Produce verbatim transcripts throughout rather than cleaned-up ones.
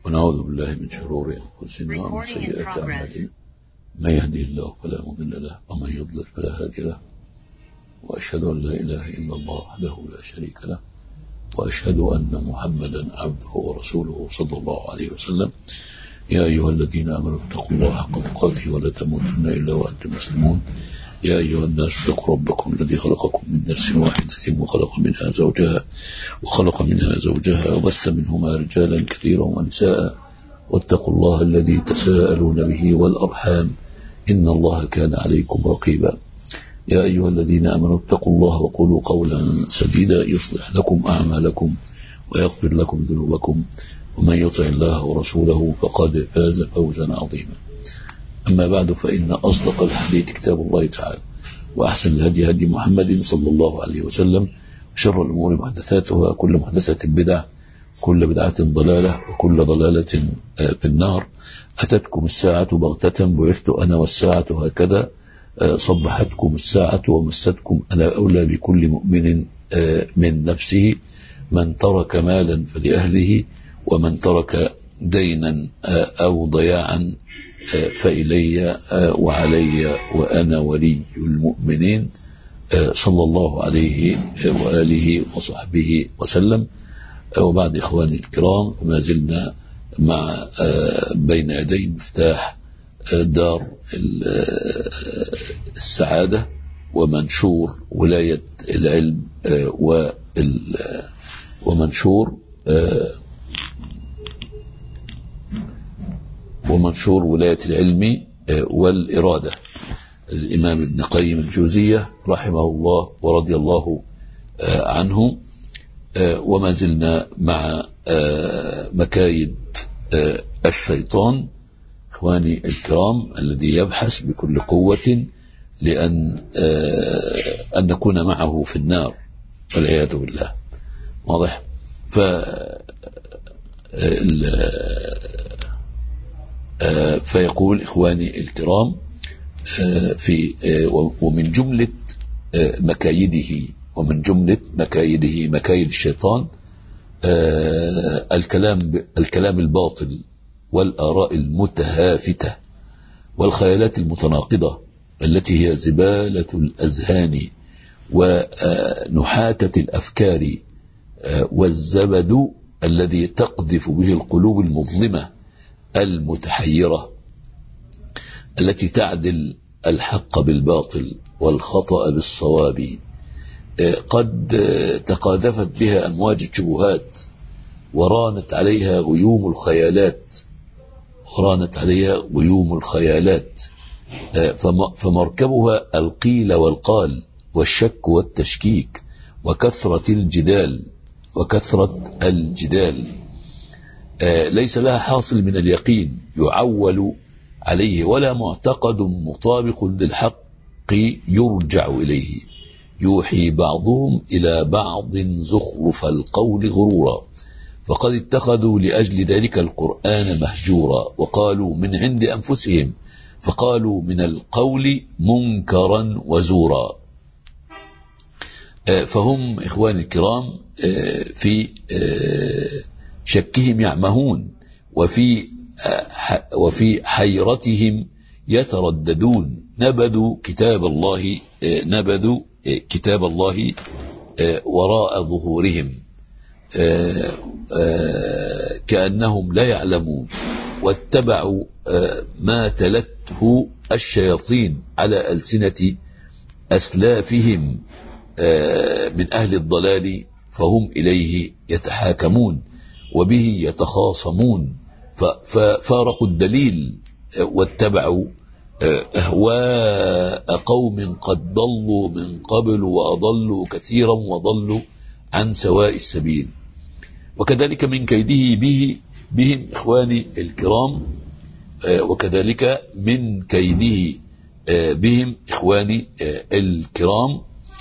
ونعوذ بالله من شرور أنفسنا ومن سيئات أعمالنا، من يهدي الله فلا مضل له ومن يضلل فلا هادي له، وأشهد أن لا إله إلا الله وحده لا شريك له، وأشهد أن محمدا عبده ورسوله صلى الله عليه وسلم. يا أيها الذين آمنوا اتقوا الله حق تقاته ولا تموتن إلا وأنتم مسلمون. يا أيها الناس اتقوا ربكم الذي خلقكم من نفس واحدة وخلق منها زوجها وخلق منها زوجها وبث منهما رجالا كثيرا ونساء، واتقوا الله الذي تساءلون به والأرحام إن الله كان عليكم رقيبا. يا أيها الذين آمنوا اتقوا الله وقولوا قولا سديدا يصلح لكم أعمالكم ويغفر لكم ذنوبكم، ومن يطع الله ورسوله فقد فاز فوزا عظيما. أما بعد، فإن أصدق الحديث كتاب الله تعالى، وأحسن الهدي هدي محمد صلى الله عليه وسلم، وشر الأمور محدثاتها، كل محدثة بدعة، كل بدعة ضلالة، وكل ضلالة في النار. أتتكم الساعة بغتة، بعثت أنا والساعة هكذا، صبحتكم الساعة ومستكم. أنا أولى بكل مؤمن من نفسه، من ترك مالا فلأهله، ومن ترك دينا أو ضياعا فإلي وعلي وأنا ولي المؤمنين، صلى الله عليه وآله وصحبه وسلم. وبعد إخواني الكرام، ما زلنا مع بين يدي مفتاح دار السعادة ومنشور ولاية العلم ومنشور ومنشور ولاية العلم والإرادة، الإمام ابن قيم الجوزية رحمه الله ورضي الله عنه. وما زلنا مع مكايد الشيطان إخواني الكرام، الذي يبحث بكل قوة لأن أن نكون معه في النار والعياذ بالله. واضح؟ ف فيقول إخواني الكرام في ومن جملة مكايده ومن جملة مكايده مكايد الشيطان الكلام الكلام الباطل والآراء المتهافتة والخيالات المتناقضة التي هي زبالة الأذهان ونحاتة الأفكار والزبد الذي تقذف به القلوب المظلمة المتحيرة، التي تعدل الحق بالباطل والخطأ بالصواب. قد تقاذفت بها أمواج الشبهات ورانت عليها غيوم الخيالات ورانت عليها غيوم الخيالات فمركبها القيل والقال والشك والتشكيك وكثرة الجدال وكثرة الجدال ليس لها حاصل من اليقين يعول عليه، ولا معتقد مطابق للحق يرجع إليه. يوحي بعضهم إلى بعض زخرف القول غرورا، فقد اتخذوا لأجل ذلك القرآن مهجورا، وقالوا من عند أنفسهم، فقالوا من القول منكرا وزورا. فهم إخواني الكرام في شكهم يعمهون، وفي وفي حيرتهم يترددون. نبذوا كتاب الله نبذوا كتاب الله وراء ظهورهم كأنهم لا يعلمون، واتبعوا ما تلته الشياطين على ألسنة أسلافهم من أهل الضلال، فهم إليه يتحاكمون وبه يتخاصمون، ففارقوا الدليل واتبعوا أهواء قوم قد ضلوا من قبل وأضلوا كثيرا وضلوا عن سواء السبيل. وكذلك من كيده به بهم إخواني الكرام، وكذلك من كيده بهم إخواني الكرام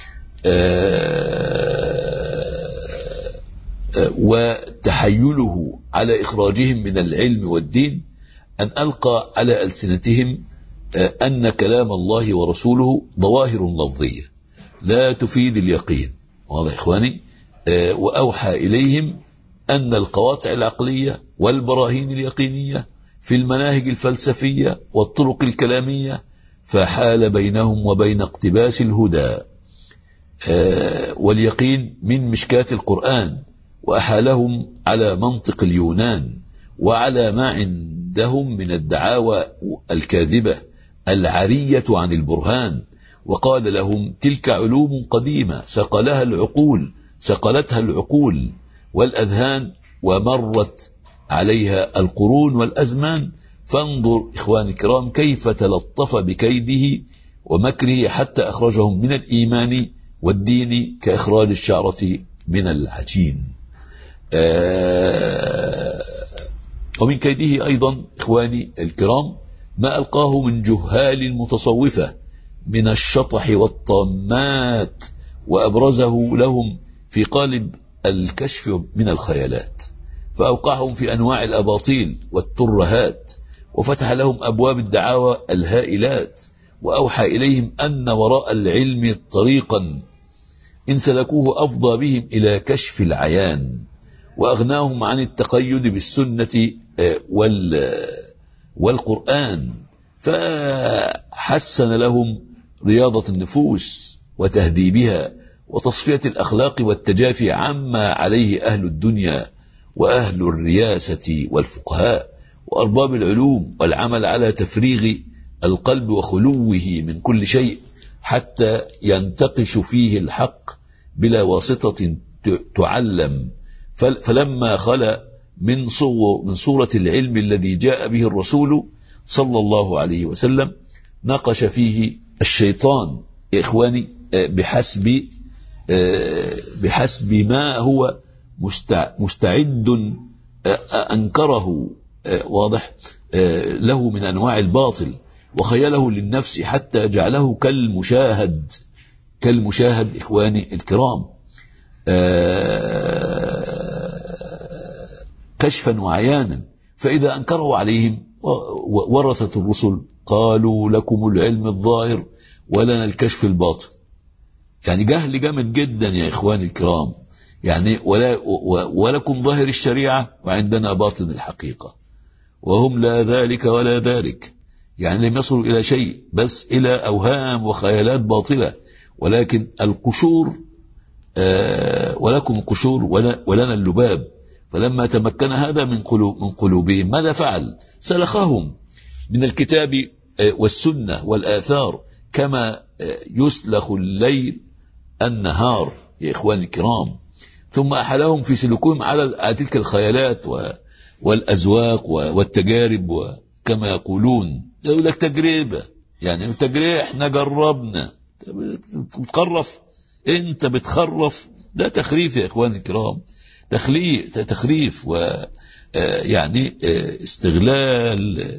وتحيله على إخراجهم من العلم والدين، أن ألقى على ألسنتهم أن كلام الله ورسوله ظواهر لفظية لا تفيد اليقين. واضح إخواني؟ وأوحى إليهم أن القواطع العقلية والبراهين اليقينية في المناهج الفلسفية والطرق الكلامية فحال بينهم وبين اقتباس الهدى واليقين من مشكاة القرآن، وأحالهم على منطق اليونان وعلى ما عندهم من الدعاوى الكاذبة العرية عن البرهان. وقال لهم تلك علوم قديمة سقلها العقول سقلتها العقول والأذهان ومرت عليها القرون والأزمان، فانظر إخواني الكرام كيف تلطف بكيده ومكره حتى أخرجهم من الإيمان والدين كإخراج الشعرة من العجين. آه ومن كيده أيضا إخواني الكرام ما ألقاه من جهال المتصوفة من الشطح والطامات، وأبرزه لهم في قالب الكشف من الخيالات، فأوقعهم في أنواع الأباطيل والترهات، وفتح لهم أبواب الدعاوى الهائلات، وأوحى إليهم أن وراء العلم طريقا إن سلكوه أفضى بهم إلى كشف العيان، وأغناهم عن التقيد بالسنة والقرآن، فحسن لهم رياضة النفوس وتهذيبها وتصفية الأخلاق والتجافي عما عليه أهل الدنيا وأهل الرياسة والفقهاء وأرباب العلوم، والعمل على تفريغ القلب وخلوه من كل شيء حتى ينتقش فيه الحق بلا واسطة تعلم. فلما خلا من صور من صورة العلم الذي جاء به الرسول صلى الله عليه وسلم نقش فيه الشيطان يا إخواني بحسب بحسب ما هو مستعد أنكره واضح له من أنواع الباطل، وخيله للنفس حتى جعله كالمشاهد كالمشاهد إخواني الكرام كشفا وعيانا. فإذا أنكره عليهم ورثة الرسل قالوا لكم العلم الظاهر ولنا الكشف الباطن. يعني جهل جامد جدا يا إخواني الكرام، يعني ولا ولكم ظاهر الشريعة وعندنا باطن الحقيقة، وهم لا ذلك ولا ذلك، يعني لم يصلوا إلى شيء بس إلى أوهام وخيالات باطلة. ولكن القشور آه ولكم القشور ولنا اللباب. فلما تمكن هذا من قلوب من قلوبهم ماذا فعل؟ سلخهم من الكتاب والسنة والآثار كما يسلخ الليل النهار يا إخواني الكرام، ثم أحلهم في سلوكهم على تلك الخيالات والأزواق والتجارب، وكما يقولون يقول لك تجربة، يعني تجربة احنا جربنا، بتخرف انت بتخرف، ده تخريف يا إخواني الكرام، تخريف ويعني استغلال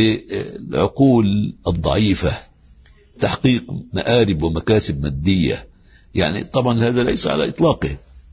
للعقول الضعيفة، تحقيق مآرب ومكاسب مادية. يعني طبعا هذا ليس على إطلاقه.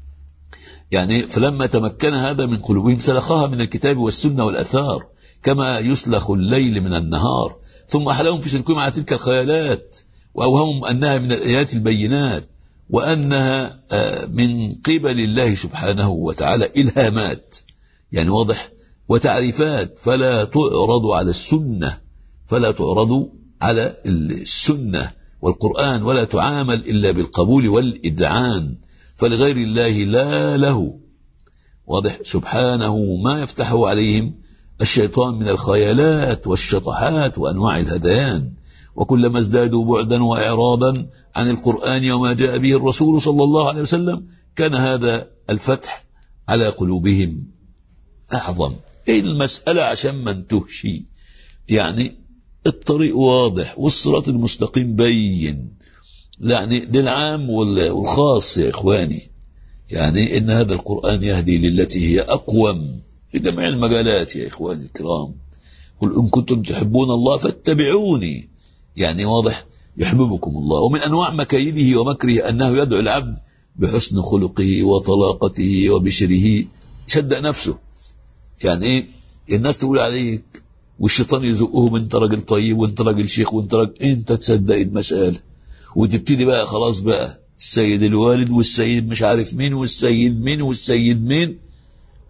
يعني فلما تمكن هذا من قلوبهم سلخها من الكتاب والسنة والأثار كما يسلخ الليل من النهار، ثم أحلهم في سلكهم على تلك الخيالات وأوهمهم أنها من الآيات البينات، وأنها من قبل الله سبحانه وتعالى إلهامات، يعني واضح، وتعريفات، فلا تعرض على السنة فلا تعرض على السنة والقرآن، ولا تعامل إلا بالقبول والإذعان، فلغير الله لا له، واضح، سبحانه ما يفتحه عليهم الشيطان من الخيالات والشطحات وأنواع الهذيان. وكلما ازدادوا بعدا وإعراضا عن القرآن وما جاء به الرسول صلى الله عليه وسلم كان هذا الفتح على قلوبهم أعظم. إيه المسألة عشان ما انتهش، يعني الطريق واضح والصراط المستقيم بين، يعني للعام والخاص يا إخواني، يعني إن هذا القرآن يهدي للتي هي أقوم في جميع المجالات يا إخواني الكرام. قل إن كنتم تحبون الله فاتبعوني، يعني واضح، يحببكم الله. ومن أنواع مكايده ومكره أنه يدعو العبد بحسن خلقه وطلاقته وبشره يصدق نفسه، يعني إيه، الناس تقول عليك والشيطان يزقهم انت راجل طيب وانت راجل شيخ وانت راجل، انت تصدق المسألة وتبتدي بقى خلاص بقى السيد الوالد والسيد مش عارف مين والسيد مين والسيد مين،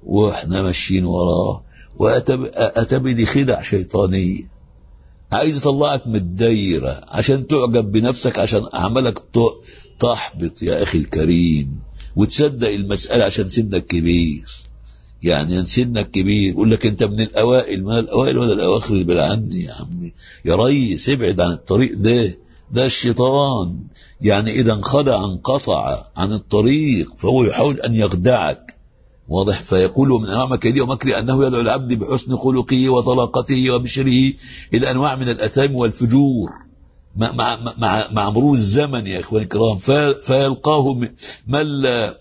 واحنا ماشيين وراه، وأتى بدي خدع شيطانية عايز يطلعك من الدايرة عشان تعجب بنفسك، عشان أعمالك تحبط يا أخي الكريم، وتصدق المسألة عشان سنك كبير. يعني سنك كبير يقول لك أنت من الأوائل، ما الأوائل ولا الأواخر اللي عني يا عمي يا ريس، ابعد عن الطريق ده، ده الشيطان. يعني إذا انخدع انقطع عن الطريق فهو يحاول أن يخدعك، واضح. فيقول من أنواع مكيده ومكره أنه يدعو العبد بحسن خلقه وطلاقته وبشره إلى أنواع من الأثام والفجور مع, مع, مع, مع مرور الزمن يا إخواني الكرام. فيلقاه من لا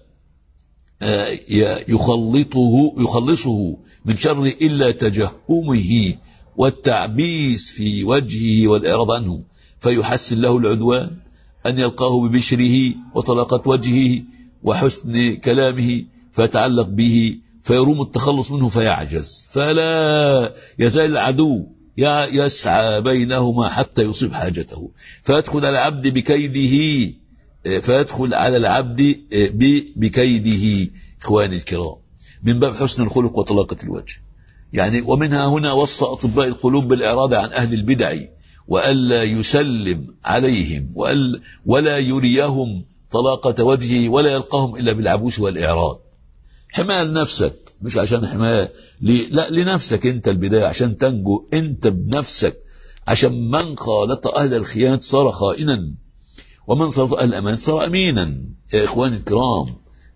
يخلطه يخلصه من شر إلا تجهمه والتعبيس في وجهه والإعراض عنه، فيحسن له العدوان أن يلقاه ببشره وطلاقة وجهه وحسن كلامه فيتعلق به، فيروم التخلص منه فيعجز، فلا يزال العدو يسعى بينهما حتى يصيب حاجته، فيدخل على العبد بكيده فيدخل على العبد بكيده إخواني الكرام من باب حسن الخلق وطلاقة الوجه. يعني ومنها هنا وصى أطباء القلوب بالإعراض عن أهل البدع وألا يسلم عليهم ولا يريهم طلاقة وجهه ولا يلقاهم إلا بالعبوس والإعراض. حماية لنفسك، مش عشان حماية لا لنفسك أنت البداية عشان تنجو أنت بنفسك، عشان من خالط أهل الخيانة صار خائنا ومن صالط أهل الأمان صار أمينا يا إخواني الكرام.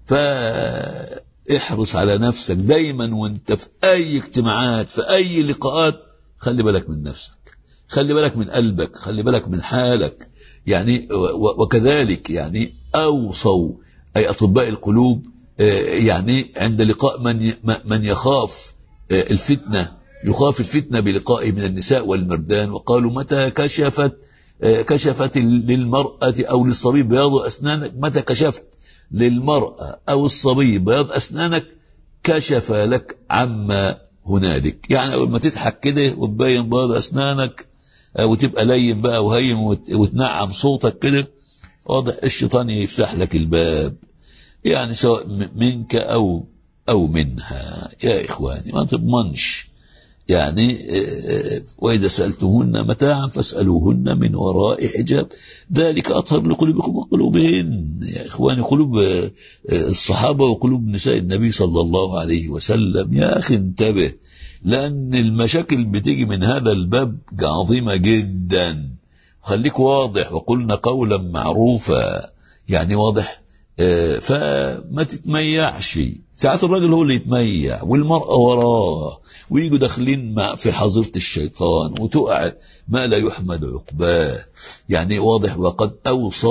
فاحرص على نفسك دايما وانت في أي اجتماعات في أي لقاءات، خلي بالك من نفسك، خلي بالك من قلبك، خلي بالك من حالك. يعني وكذلك يعني أوصوا أي أطباء القلوب يعني عند لقاء من من يخاف الفتنة يخاف الفتنة بلقائه من النساء والمردان، وقالوا متى كشفت كشفت للمرأة أو للصبي بياض أسنانك، متى كشفت للمرأة أو الصبي بياض أسنانك كشف لك عما هنالك. يعني أول ما تضحك كده وتبين بياض أسنانك وتبقى لين بقى وهين وتنعم صوتك كده، واضح الشيطان يفتح لك الباب، يعني سواء منك أو أو منها يا إخواني. ما تضمنش يعني. وإذا سألتهن متاعا فاسألوهن من وراء حجاب ذلك أطهر لقلوبكم وقلوبهن. يا إخواني قلوب الصحابة وقلوب نساء النبي صلى الله عليه وسلم يا أخي انتبه، لأن المشاكل بتيجي من هذا الباب عظيمة جدا. خليك واضح وقلنا قولا معروفا، يعني واضح. فما تتميعش، ساعات الراجل هو اللي يتميع والمرأة وراه ويجوا داخلين في حظيرة الشيطان وتقع ما لا يحمد عقباه. يعني واضح. وقد أوصى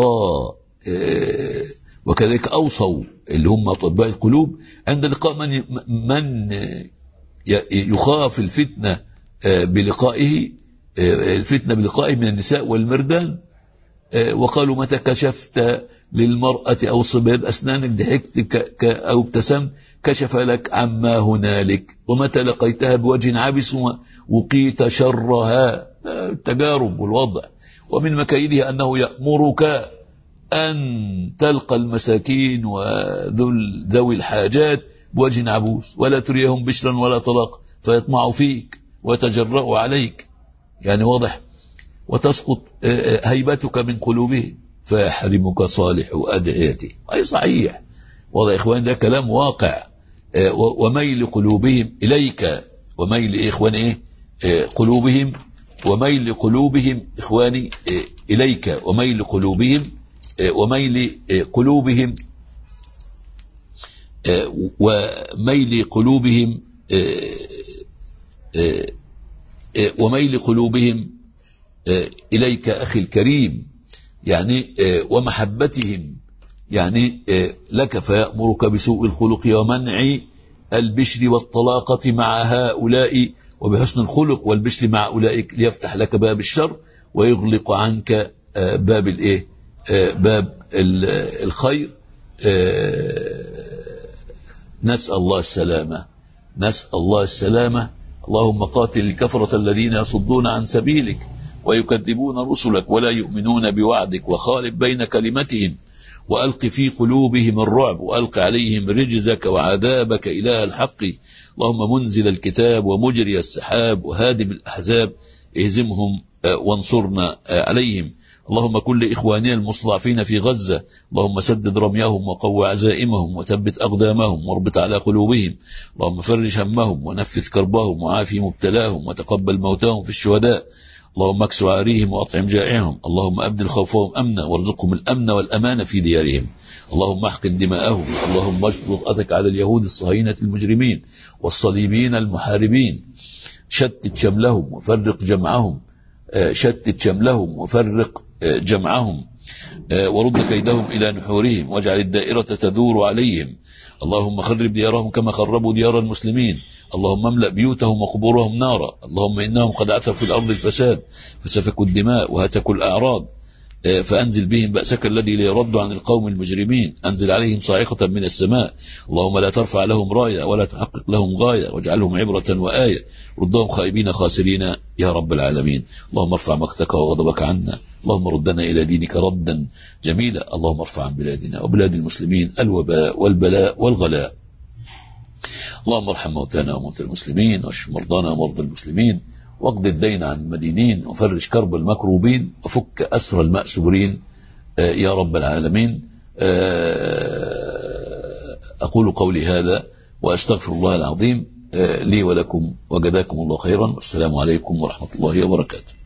وكذلك أوصوا اللي هم أطباء القلوب عند لقاء من من يخاف الفتنة بلقائه الفتنة بلقائه من النساء والمردان، وقالوا متى كشفت للمرأة أو صبيان أسنانك ضحكت أو ابتسمت كشف لك عما هنالك، ومتى لقيتها بوجه عابس وقيت شرها. التجارب والوضع. ومن مكايده أنه يأمرك أن تلقى المساكين وذوي الحاجات بوجه عبوس ولا تريهم بشرا ولا طلاق فيطمعوا فيك ويتجرأوا عليك، يعني واضح. وتسقط هيبتك من قلوبهم فيحرمك صالح أدعيته. أي صحيح واضح إخوان، ده كلام واقع. وميل قلوبهم إليك، وميل إخوان إيه قلوبهم وميل قلوبهم إخواني إليك، وميل قلوبهم وميل قلوبهم وميل قلوبهم وميل قلوبهم إليك أخي الكريم، يعني ومحبتهم يعني لك، فيأمرك بسوء الخلق ومنع البشر والطلاقة مع هؤلاء، وبحسن الخلق والبشر مع أولئك ليفتح لك باب الشر ويغلق عنك باب الايه باب الخير. نسأل الله السلامة نسأل الله السلامة. اللهم قاتل الكفرة الذين يصدون عن سبيلك ويكذبون رسلك ولا يؤمنون بوعدك، وخالف بين كلمتهم وألق في قلوبهم الرعب، وألق عليهم رجزك وعذابك إله الحق. اللهم منزل الكتاب ومجري السحاب وهادم الأحزاب، اهزمهم وانصرنا عليهم. اللهم كن لإخواننا المستضعفين في غزة، اللهم سدد رميهم وقوى عزائمهم وثبت أقدامهم واربط على قلوبهم. اللهم فرج همهم ونفذ كربهم وعافي مبتلاهم وتقبل موتاهم في الشهداء. اللهم اكس عاريهم وأطعم جائعهم. اللهم أبدل خوفهم أمنا وارزقهم الأمن والأمان في ديارهم. اللهم احقن دماءهم. اللهم اشدد أثك على اليهود الصهاينة المجرمين والصليبيين المحاربين. شتت شملهم وفرق جمعهم، شتت شملهم وفرق جمعهم، ورد كيدهم إلى نحورهم، واجعل الدائرة تدور عليهم. اللهم خرب ديارهم كما خربوا ديار المسلمين. اللهم املأ بيوتهم وقبورهم نارا. اللهم إنهم قد عثوا في الأرض الفساد، فسفكوا الدماء وهتكوا الأعراض، فأنزل بهم بأسك الذي لا يرد عن القوم المجرمين. أنزل عليهم صاعقة من السماء. اللهم لا ترفع لهم راية ولا تحقق لهم غاية، واجعلهم عبرة وآية. ردهم خائبين خاسرين يا رب العالمين. اللهم ارفع مقتك وغضبك عنا. اللهم ردنا إلى دينك ردا جميلا. اللهم ارفع عن بلادنا وبلاد المسلمين الوباء والبلاء والغلاء. اللهم ارحم موتانا وموتى المسلمين، واشف مرضانا ومرضى المسلمين، واقض الدين عن المدينين، وفرج كرب المكروبين، وفك أسر المأسورين يا رب العالمين. أقول قولي هذا وأستغفر الله العظيم لي ولكم، وجزاكم الله خيرا، والسلام عليكم ورحمة الله وبركاته.